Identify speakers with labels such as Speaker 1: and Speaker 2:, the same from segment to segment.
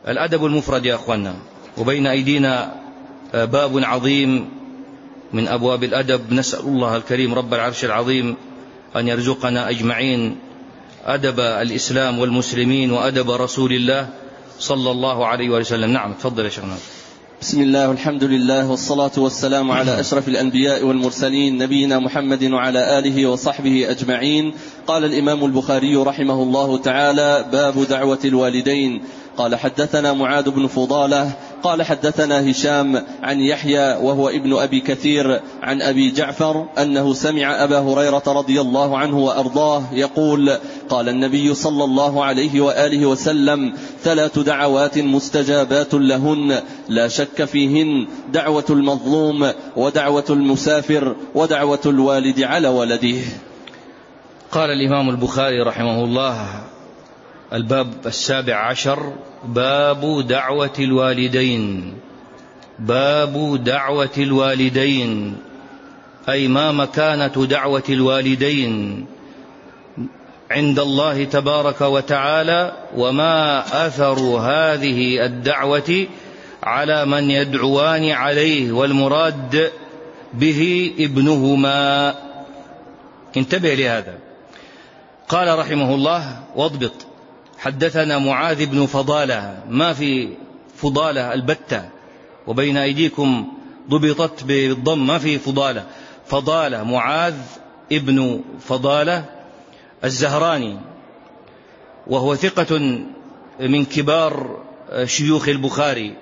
Speaker 1: الأدب المفرد يا أخوانا، وبين أيدينا باب عظيم من أبواب الأدب. نسأل الله الكريم رب العرش العظيم أن يرزقنا أجمعين أدب الإسلام والمسلمين وأدب رسول الله صلى الله عليه وسلم. نعم، تفضل يا شيخنا.
Speaker 2: بسم الله والحمد لله والصلاة والسلام على أشرف الأنبياء والمرسلين نبينا محمد وعلى آله وصحبه أجمعين. قال الإمام البخاري رحمه الله تعالى: باب دعوة الوالدين. قال: حدثنا معاذ بن فضالة قال: حدثنا هشام عن يحيى وهو ابن أبي كثير عن أبي جعفر أنه سمع أبا هريرة رضي الله عنه وأرضاه يقول: قال النبي صلى الله عليه وآله وسلم: 3 دعوات مستجابات لهن لا شك فيهن: دعوة المظلوم، ودعوة المسافر، ودعوة الوالد على ولده.
Speaker 1: قال الإمام البخاري رحمه الله: الباب 17، باب دعوة الوالدين. باب دعوة الوالدين، أي ما مكانة دعوة الوالدين عند الله تبارك وتعالى، وما أثر هذه الدعوة على من يدعوان عليه، والمراد به ابنهما. انتبه لهذا. قال رحمه الله: واضبط: حدثنا معاذ بن فضالة، ما في فضالة البتة، وبين أيديكم ضبطت بالضم، ما في فضالة. فضالة معاذ ابن فضالة الزهراني، وهو ثقة من كبار شيوخ البخاري.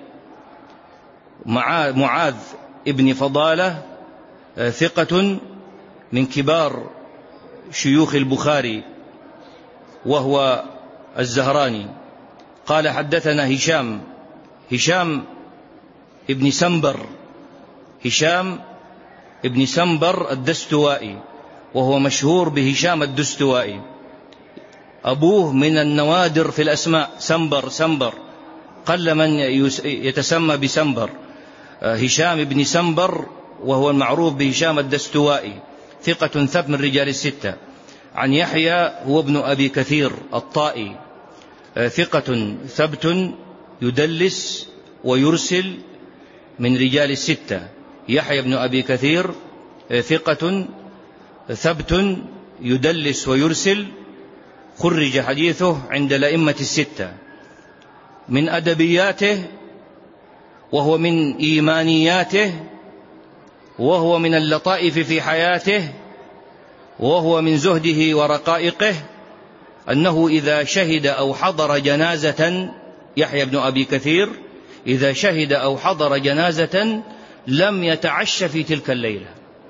Speaker 1: معاذ ابن فضالة ثقة من كبار شيوخ البخاري، وهو الزهراني. قال: حدثنا هشام ابن سنبر، هشام ابن سنبر الدستوائي، وهو مشهور بهشام الدستوائي. أبوه من النوادر في الأسماء، سنبر قل من يتسمى بسنبر. هشام ابن سنبر، وهو المعروف بهشام الدستوائي، ثقة ثبت من رجال 6. عن يحيى هو ابن أبي كثير الطائي، ثقة ثبت يدلس ويرسل من رجال 6. يحيى بن أبي كثير ثقة ثبت يدلس ويرسل، خرج حديثه عند الأئمة 6. من أدبياته، وهو من إيمانياته، وهو من اللطائف في حياته، وهو من زهده ورقائقه، أنه إذا شهد أو حضر جنازة، يحيى بن أبي كثير إذا شهد أو حضر جنازة لم يتعش في تلك الليلة،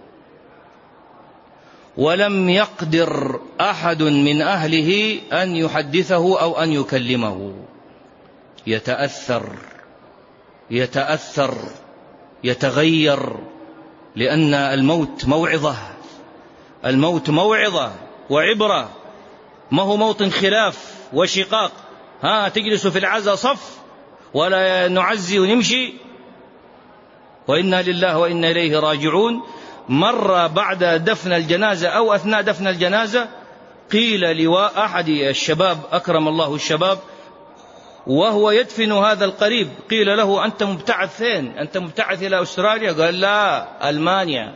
Speaker 1: ولم يقدر أحد من أهله أن يحدثه أو أن يكلمه. يتأثر يتغير، لأن الموت موعظة وعبرة، ما هو موطن خلاف وشقاق. تجلس في العزاء صف ولا نعزي ونمشي، وإنا لله وإنا إليه راجعون. مر بعد دفن الجنازة أو أثناء دفن الجنازة، قيل لواء أحد الشباب، أكرم الله الشباب، وهو يدفن هذا القريب، قيل له: أنت مبتعث فين؟ أنت مبتعث إلى أستراليا؟ قال: لا، ألمانيا.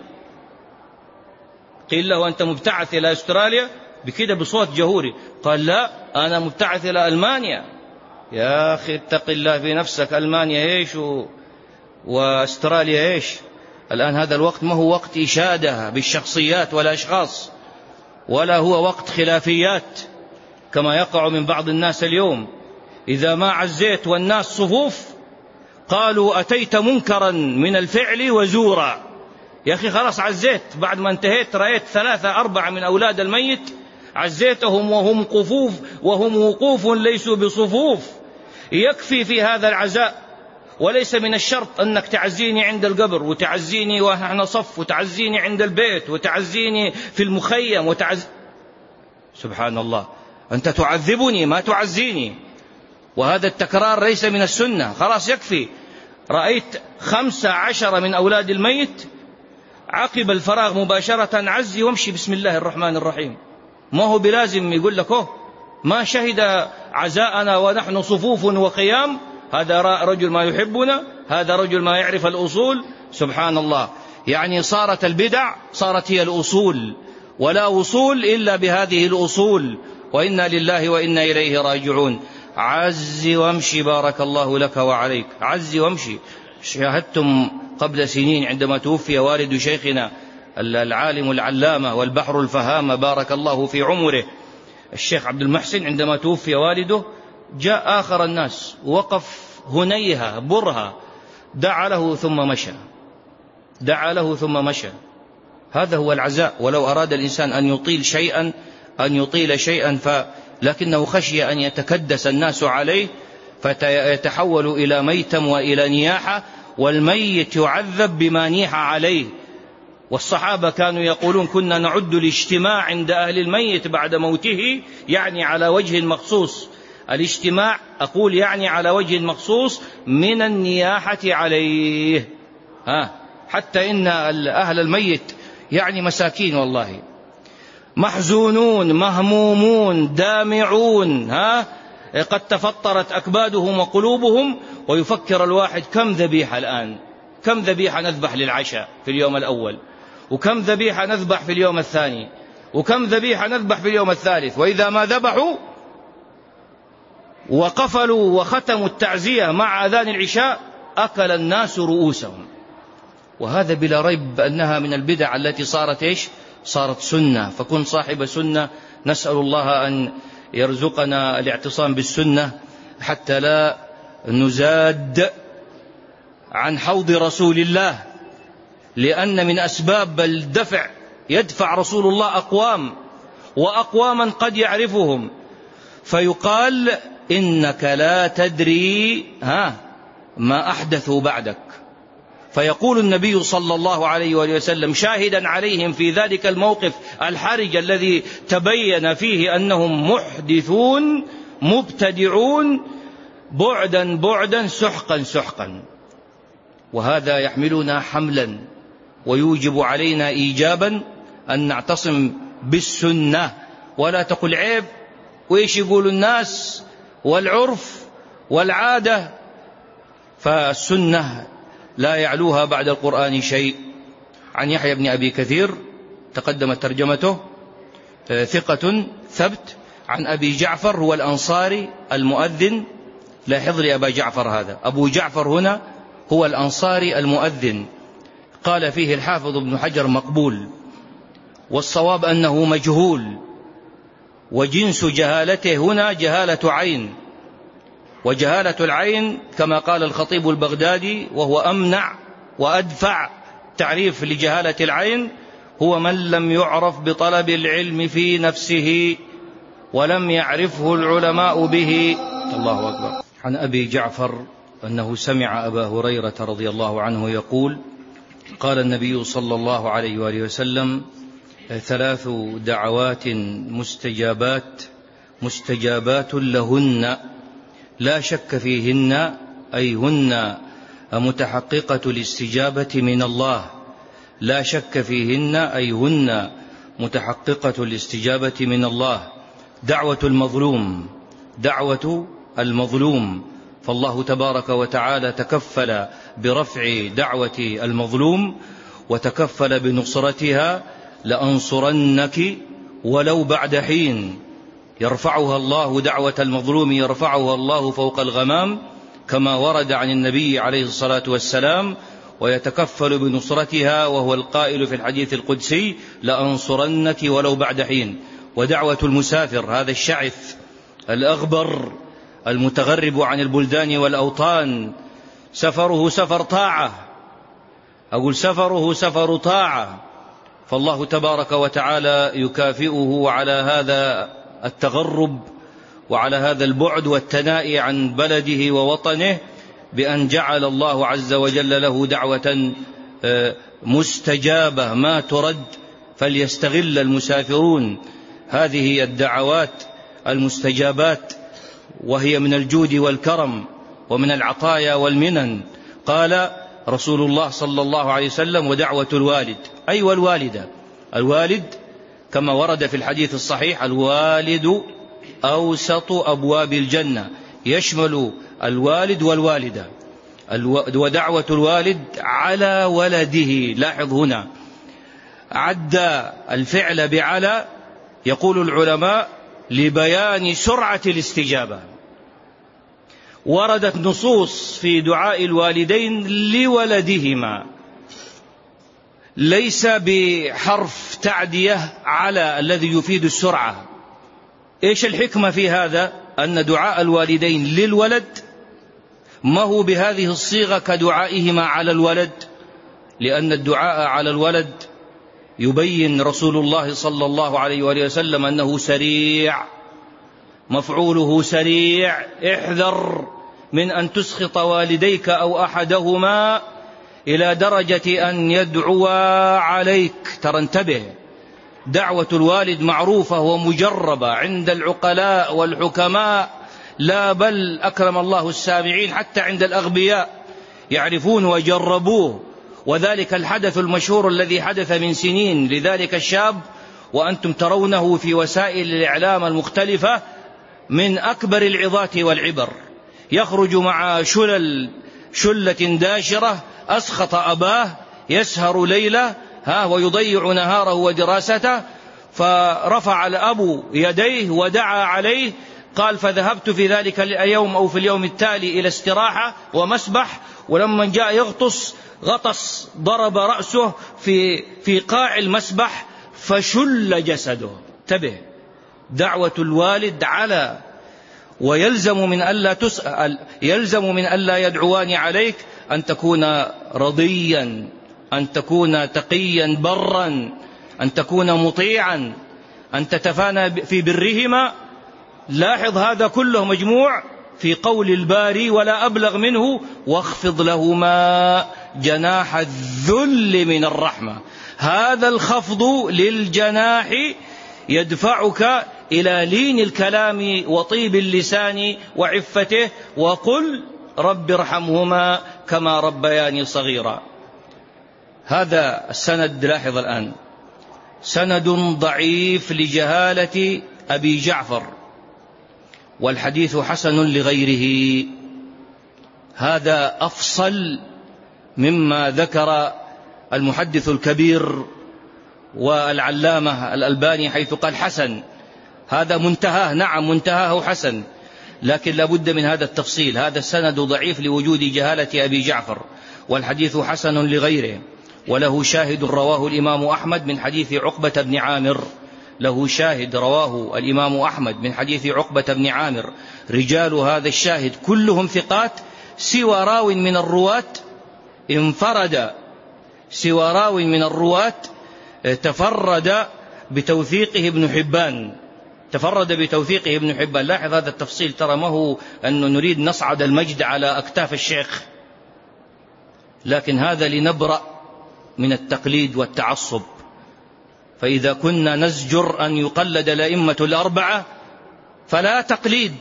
Speaker 1: قيل له: أنت مبتعث إلى أستراليا؟ بكده بصوت جهوري قال: لا، أنا مبتعث إلى ألمانيا. يا أخي اتق الله في نفسك، ألمانيا إيش وأستراليا إيش؟ الآن هذا الوقت ما هو وقت إشادة بالشخصيات والأشخاص، ولا هو وقت خلافيات كما يقع من بعض الناس اليوم. إذا ما عزيت والناس صفوف قالوا: أتيت منكرا من الفعل وزورا. يا أخي خلاص عزيت، بعد ما انتهيت رأيت 3 4 من أولاد الميت، عزيتهم وهم وقوف ليسوا بصفوف. يكفي في هذا العزاء، وليس من الشرط أنك تعزيني عند القبر، وتعزيني ونحن صف، وتعزيني عند البيت، وتعزيني في المخيم، سبحان الله، أنت تعذبني ما تعزيني، وهذا التكرار ليس من السنة. خلاص يكفي. رأيت 15 من أولاد الميت، عقب الفراغ مباشرة عزي وامشي بسم الله الرحمن الرحيم. ما هو بلازم يقول لك ما شهد عزاءنا ونحن صفوف وقيام، هذا رجل ما يحبنا، هذا رجل ما يعرف الأصول. سبحان الله، يعني صارت البدع صارت هي الأصول، ولا وصول إلا بهذه الأصول، وإنا لله وإنا إليه راجعون. عز وامشي، بارك الله لك وعليك، عز وامشي. شاهدتم قبل سنين عندما توفي والد شيخنا العالم العلامة والبحر الفهامة بارك الله في عمره الشيخ عبد المحسن، عندما توفي والده جاء آخر الناس وقف هنيها برها، دعا له ثم مشى، دعا له ثم مشى. هذا هو العزاء. ولو أراد الإنسان أن يطيل شيئا لكنه خشي أن يتكدس الناس عليه فيتحول إلى ميتم وإلى نياحة، والميت يعذب بما نيح عليه. والصحابة كانوا يقولون كنا نعد الاجتماع عند أهل الميت بعد موته يعني على وجه مخصوص، الاجتماع أقول يعني على وجه مخصوص من النياحة عليه. حتى إن أهل الميت يعني مساكين والله، محزونون مهمومون دامعون، قد تفطرت أكبادهم وقلوبهم، ويفكر الواحد كم ذبيحة الآن، كم ذبيحة نذبح للعشاء في اليوم الأول، وكم ذبيحة نذبح في اليوم الثاني، وكم ذبيحة نذبح في اليوم الثالث. وإذا ما ذبحوا وقفلوا وختموا التعزية مع أذان العشاء أكل الناس رؤوسهم. وهذا بلا ريب أنها من البدع التي صارت سنة. فكن صاحب سنة، نسأل الله أن يرزقنا الاعتصام بالسنة حتى لا نزاد عن حوض رسول الله، لأن من أسباب الدفع يدفع رسول الله أقوام، وأقواما قد يعرفهم، فيقال إنك لا تدري ما أحدثوا بعدك. فيقول النبي صلى الله عليه وآله وسلم شاهدا عليهم في ذلك الموقف الحرج الذي تبين فيه أنهم محدثون مبتدعون، بعدا بعدا سحقا سحقا. وهذا يحملنا حملا ويوجب علينا إيجابا أن نعتصم بالسنة، ولا تقل عيب وإيش يقول الناس والعرف والعادة. فالسنة لا يعلوها بعد القرآن شيء. عن يحيى بن أبي كثير تقدمت ترجمته، ثقة ثبت، عن أبي جعفر هو الأنصاري المؤذن. لاحظ لي أبا جعفر، هذا أبو جعفر هنا هو الأنصاري المؤذن. قال فيه الحافظ ابن حجر مقبول، والصواب أنه مجهول، وجنس جهالته هنا جهالة عين. وجهالة العين كما قال الخطيب البغدادي وهو أمنع وأدفع تعريف لجهالة العين، هو من لم يعرف بطلب العلم في نفسه ولم يعرفه العلماء به. الله أكبر. عن أبي جعفر أنه سمع أبا هريرة رضي الله عنه يقول قال النبي صلى الله عليه وآله وسلم 3 دعوات مستجابات لهن لا شك فيهن، أي هن متحققة الاستجابة من الله. لا شك فيهن أي هن متحققة الاستجابة من الله. دعوة المظلوم، فالله تبارك وتعالى تكفل برفع دعوة المظلوم وتكفل بنصرتها. لأنصرنك ولو بعد حين، يرفعها الله، دعوة المظلوم يرفعها الله فوق الغمام كما ورد عن النبي عليه الصلاة والسلام، ويتكفل بنصرتها وهو القائل في الحديث القدسي لأنصرنك ولو بعد حين. ودعوة المسافر، هذا الشعث الأغبر المتغرب عن البلدان والأوطان، سفره سفر طاعة، أقول سفره سفر طاعة، فالله تبارك وتعالى يكافئه على هذا التغرب وعلى هذا البعد والتنائي عن بلده ووطنه بأن جعل الله عز وجل له دعوة مستجابة ما ترد، فليستغل المسافرون هذه الدعوات المستجابات، وهي من الجود والكرم ومن العطايا والمنن. قال رسول الله صلى الله عليه وسلم ودعوة الوالد، أي والوالدة. الوالد كما ورد في الحديث الصحيح الوالد أوسط أبواب الجنة، يشمل الوالد والوالدة، ودعوة الوالد على ولده. لاحظ هنا عد الفعل بعلى، يقول العلماء لبيان سرعة الاستجابة. وردت نصوص في دعاء الوالدين لولدهما ليس بحرف تعدية على الذي يفيد السرعة. إيش الحكمة في هذا؟ أن دعاء الوالدين للولد ما هو بهذه الصيغة كدعائهما على الولد، لأن الدعاء على الولد يبين رسول الله صلى الله عليه وآله وسلم أنه سريع، مفعوله سريع. احذر من أن تسخط والديك أو أحدهما إلى درجة أن يدعو عليك. ترى انتبه، دعوة الوالد معروفة ومجربة عند العقلاء والحكماء، لا بل أكرم الله السامعين حتى عند الأغبياء يعرفون وجربوه. وذلك الحدث المشهور الذي حدث من سنين لذلك الشاب، وأنتم ترونه في وسائل الإعلام المختلفة، من أكبر العظات والعبر. يخرج مع شلة داشرة، أسخط أباه، يسهر ليلة ويضيع نهاره ودراسته، فرفع الأب يديه ودعا عليه. قال فذهبت في ذلك اليوم أو في اليوم التالي إلى استراحة ومسبح، ولما جاء غطس ضرب رأسه في قاع المسبح فشل جسده. انتبه، دعوة الوالد على، ويلزم من ألا تسأل، يلزم من ألا يدعوان عليك أن تكون رضيا، أن تكون تقيا برا، أن تكون مطيعا، أن تتفانى في برهما. لاحظ هذا كله مجموع في قول الباري ولا أبلغ منه: واخفض لهما جناح الذل من الرحمة. هذا الخفض للجناح يدفعك إلى لين الكلام وطيب اللسان وعفته، وقل رب ارحمهما كما ربياني صغيرا. هذا السند، لاحظ الآن، سند ضعيف لجهالة أبي جعفر، والحديث حسن لغيره. هذا أفصل مما ذكر المحدث الكبير والعلامة الألباني حيث قال حسن. هذا منتهاه، نعم منتهاه حسن، لكن لا بد من هذا التفصيل. هذا السند ضعيف لوجود جهالة أبي جعفر، والحديث حسن لغيره، وله شاهد رواه الإمام أحمد من حديث عقبة بن عامر. له شاهد رواه الإمام أحمد من حديث عقبة بن عامر. رجال هذا الشاهد كلهم ثقات، سوى راو من الرواة انفرد، سوى راو من الرواة تفرد بتوثيقه ابن حبان، تفرد بتوثيقه ابن حبان. لاحظ هذا التفصيل، ترى ما هو أنه نريد نصعد المجد على أكتاف الشيخ، لكن هذا لنبرأ من التقليد والتعصب. فإذا كنا نزجر أن يقلد الأئمة الأربعة فلا تقليد،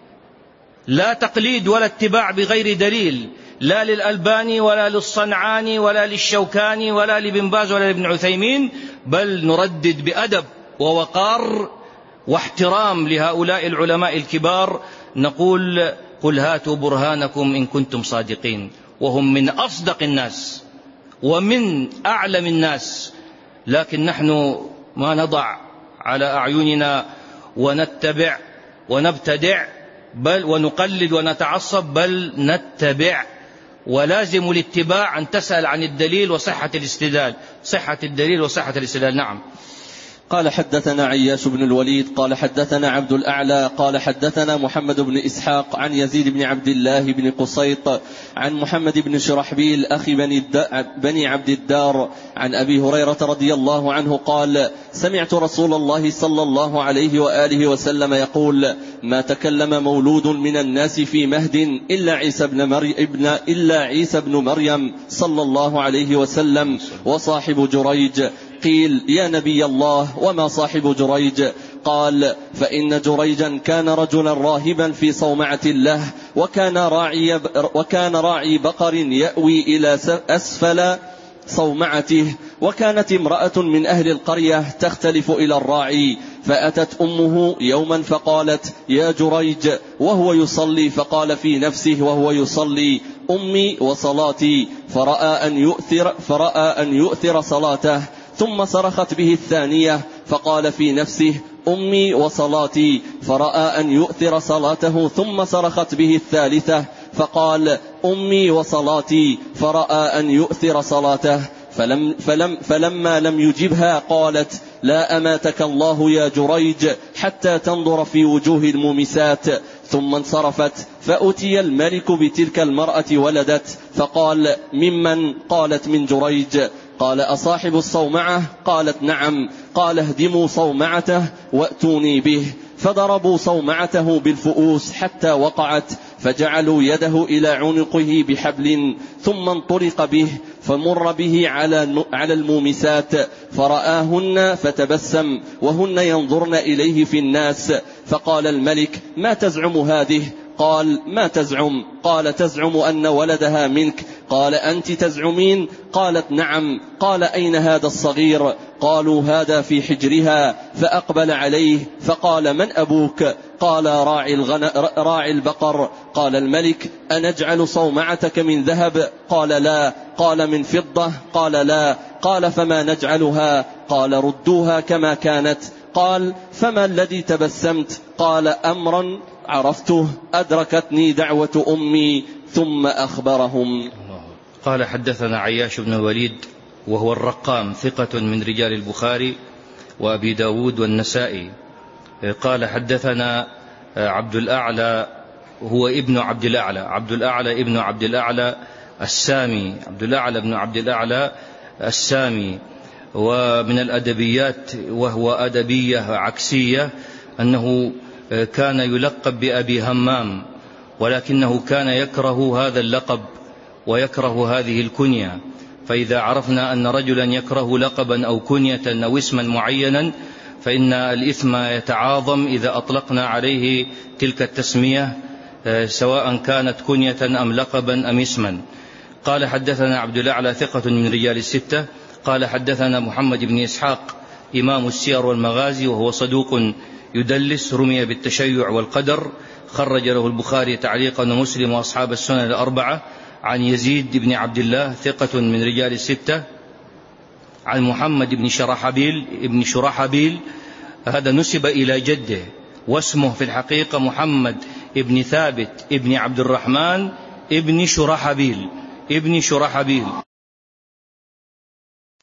Speaker 1: لا تقليد ولا اتباع بغير دليل، لا للألباني ولا للصنعاني ولا للشوكاني ولا لابن باز ولا لابن عثيمين، بل نردد بأدب ووقار واحترام لهؤلاء العلماء الكبار. نقول قل هاتوا برهانكم إن كنتم صادقين، وهم من أصدق الناس ومن أعلم الناس. لكن نحن ما نضع على أعيننا ونتبع ونبتدع بل ونقلد ونتعصب، بل نتبع. ولازم الاتباع أن تسأل عن الدليل وصحة الاستدلال، صحة الدليل وصحة الاستدلال. نعم.
Speaker 2: قال حدثنا عياش بن الوليد قال حدثنا عبد الأعلى قال حدثنا محمد بن إسحاق عن يزيد بن عبد الله بن قصيط عن محمد بن شرحبيل أخي بني عبد الدار عن أبي هريرة رضي الله عنه قال: سمعت رسول الله صلى الله عليه وآله وسلم يقول: ما تكلم مولود من الناس في مهد إلا عيسى بن مريم صلى الله عليه وسلم وصاحب جريج. قيل: يا نبي الله وما صاحب جريج؟ قال: فإن جريجا كان رجلا راهبا في صومعة له، وكان راعي بقر يأوي إلى أسفل صومعته، وكانت امرأة من أهل القرية تختلف إلى الراعي، فأتت أمه يوما فقالت: يا جريج، وهو يصلي، فقال في نفسه وهو يصلي: أمي وصلاتي، فرأى أن يؤثر صلاته، ثم صرخت به الثانية فقال في نفسه: أمي وصلاتي، فرأى أن يؤثر صلاته، ثم صرخت به الثالثة فقال: أمي وصلاتي، فرأى أن يؤثر صلاته، فلما لم يجبها قالت: لا أماتك الله يا جريج حتى تنظر في وجوه المومسات. ثم انصرفت، فأتي الملك بتلك المرأة ولدت، فقال: ممن؟ قالت: من جريج. قال: أصاحب الصومعة؟ قالت: نعم. قال: اهدموا صومعته وأتوني به. فضربوا صومعته بالفؤوس حتى وقعت، فجعلوا يده إلى عنقه بحبل، ثم انطلق به فمر به على المومسات، فرآهن فتبسم وهن ينظرن إليه في الناس. فقال الملك: ما تزعم هذه؟ قال: ما تزعم؟ قال: تزعم أن ولدها منك. قال: أنت تزعمين؟ قالت: نعم. قال: أين هذا الصغير؟ قالوا: هذا في حجرها. فأقبل عليه فقال: من أبوك؟ قال: راعي البقر. قال الملك: أنجعل صومعتك من ذهب؟ قال: لا. قال: من فضة؟ قال: لا. قال: فما نجعلها؟ قال: ردوها كما كانت. قال: فما الذي تبسمت؟ قال: أمرا عرفته، أدركتني دعوة أمي. ثم أخبرهم.
Speaker 1: قال: حدثنا عياش بن الوليد وهو الرقام، ثقة من رجال البخاري وأبي داود والنسائي. قال: حدثنا عبد الأعلى، هو ابن عبد الأعلى، عبد الأعلى ابن عبد الأعلى السامي، عبد الأعلى ابن عبد الأعلى السامي. ومن الأدبيات، وهو أدبية عكسية، أنه كان يلقب بأبي همام، ولكنه كان يكره هذا اللقب ويكره هذه الكنية. فإذا عرفنا أن رجلا يكره لقبا أو كنية أو اسما معينا، فإن الإثم يتعاظم إذا أطلقنا عليه تلك التسمية، سواء كانت كنية أم لقبا أم اسما. قال: حدثنا عبد الأعلى، ثقة من رجال الستة. قال: حدثنا محمد بن إسحاق، إمام السير والمغازي، وهو صدوق يدلس، رمي بالتشيع والقدر، خرج له البخاري تعليقا ومسلم وأصحاب السنن الأربعة. عن يزيد بن عبد الله، ثقة من رجال الستة. عن محمد بن شرحبيل، هذا نسب إلى جده، واسمه في الحقيقة محمد بن ثابت بن عبد الرحمن ابن شرحبيل